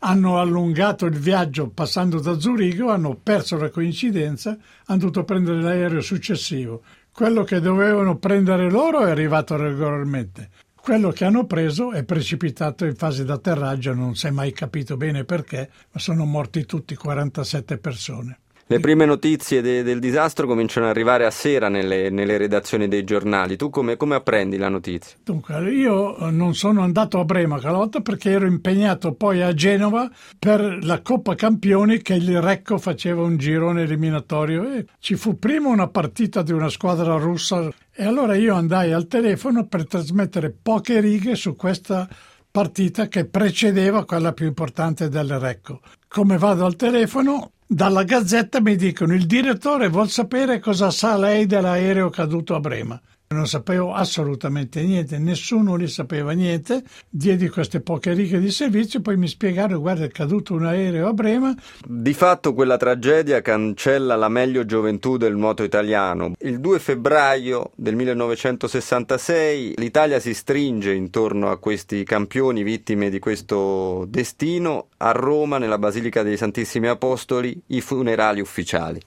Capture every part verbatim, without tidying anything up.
hanno allungato il viaggio passando da Zurigo, hanno perso la coincidenza, hanno dovuto prendere l'aereo successivo. Quello che dovevano prendere loro è arrivato regolarmente. Quello che hanno preso è precipitato in fase d'atterraggio, non si è mai capito bene perché, ma sono morti tutti, quarantasette persone. Le prime notizie de- del disastro cominciano ad arrivare a sera nelle, nelle redazioni dei giornali. Tu come, come apprendi la notizia? Dunque, io non sono andato a Brema quella volta perché ero impegnato poi a Genova per la Coppa Campioni, che il Recco faceva un girone eliminatorio e ci fu prima una partita di una squadra russa e allora io andai al telefono per trasmettere poche righe su questa partita che precedeva quella più importante del Recco. Come vado al telefono, dalla Gazzetta mi dicono: il direttore vuol sapere cosa sa lei dell'aereo caduto a Brema. Non sapevo assolutamente niente, nessuno lì sapeva niente, diedi queste poche righe di servizio, poi mi spiegarono: guarda, è caduto un aereo a Brema. Di fatto quella tragedia cancella la meglio gioventù del nuoto italiano. Il due febbraio del millenovecentosessantasei l'Italia si stringe intorno a questi campioni vittime di questo destino. A Roma, nella Basilica dei Santissimi Apostoli, i funerali ufficiali.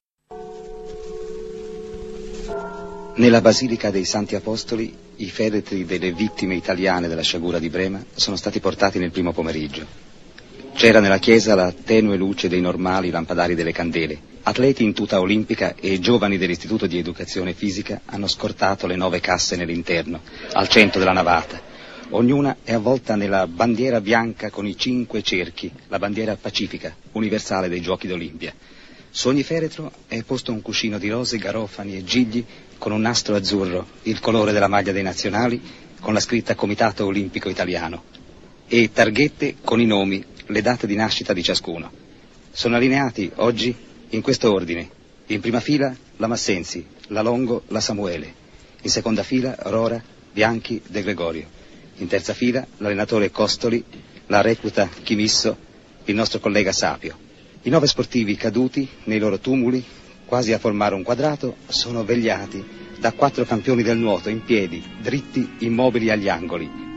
Nella Basilica dei Santi Apostoli i feretri delle vittime italiane della sciagura di Brema sono stati portati nel primo pomeriggio. C'era nella chiesa la tenue luce dei normali lampadari delle candele. Atleti in tuta olimpica e giovani dell'Istituto di Educazione Fisica hanno scortato le nove casse nell'interno, al centro della navata. Ognuna è avvolta nella bandiera bianca con i cinque cerchi, la bandiera pacifica, universale dei Giochi d'Olimpia. Su ogni feretro è posto un cuscino di rose, garofani e gigli con un nastro azzurro, il colore della maglia dei nazionali, con la scritta Comitato Olimpico Italiano, e targhette con i nomi, le date di nascita di ciascuno. Sono allineati oggi in questo ordine: in prima fila la Massenzi, la Longo, la Samuele; in seconda fila Rora, Bianchi, De Gregorio; in terza fila l'allenatore Costoli, la recluta Chimisso, il nostro collega Sapio. I nove sportivi caduti nei loro tumuli, quasi a formare un quadrato, sono vegliati da quattro campioni del nuoto in piedi, dritti, immobili agli angoli,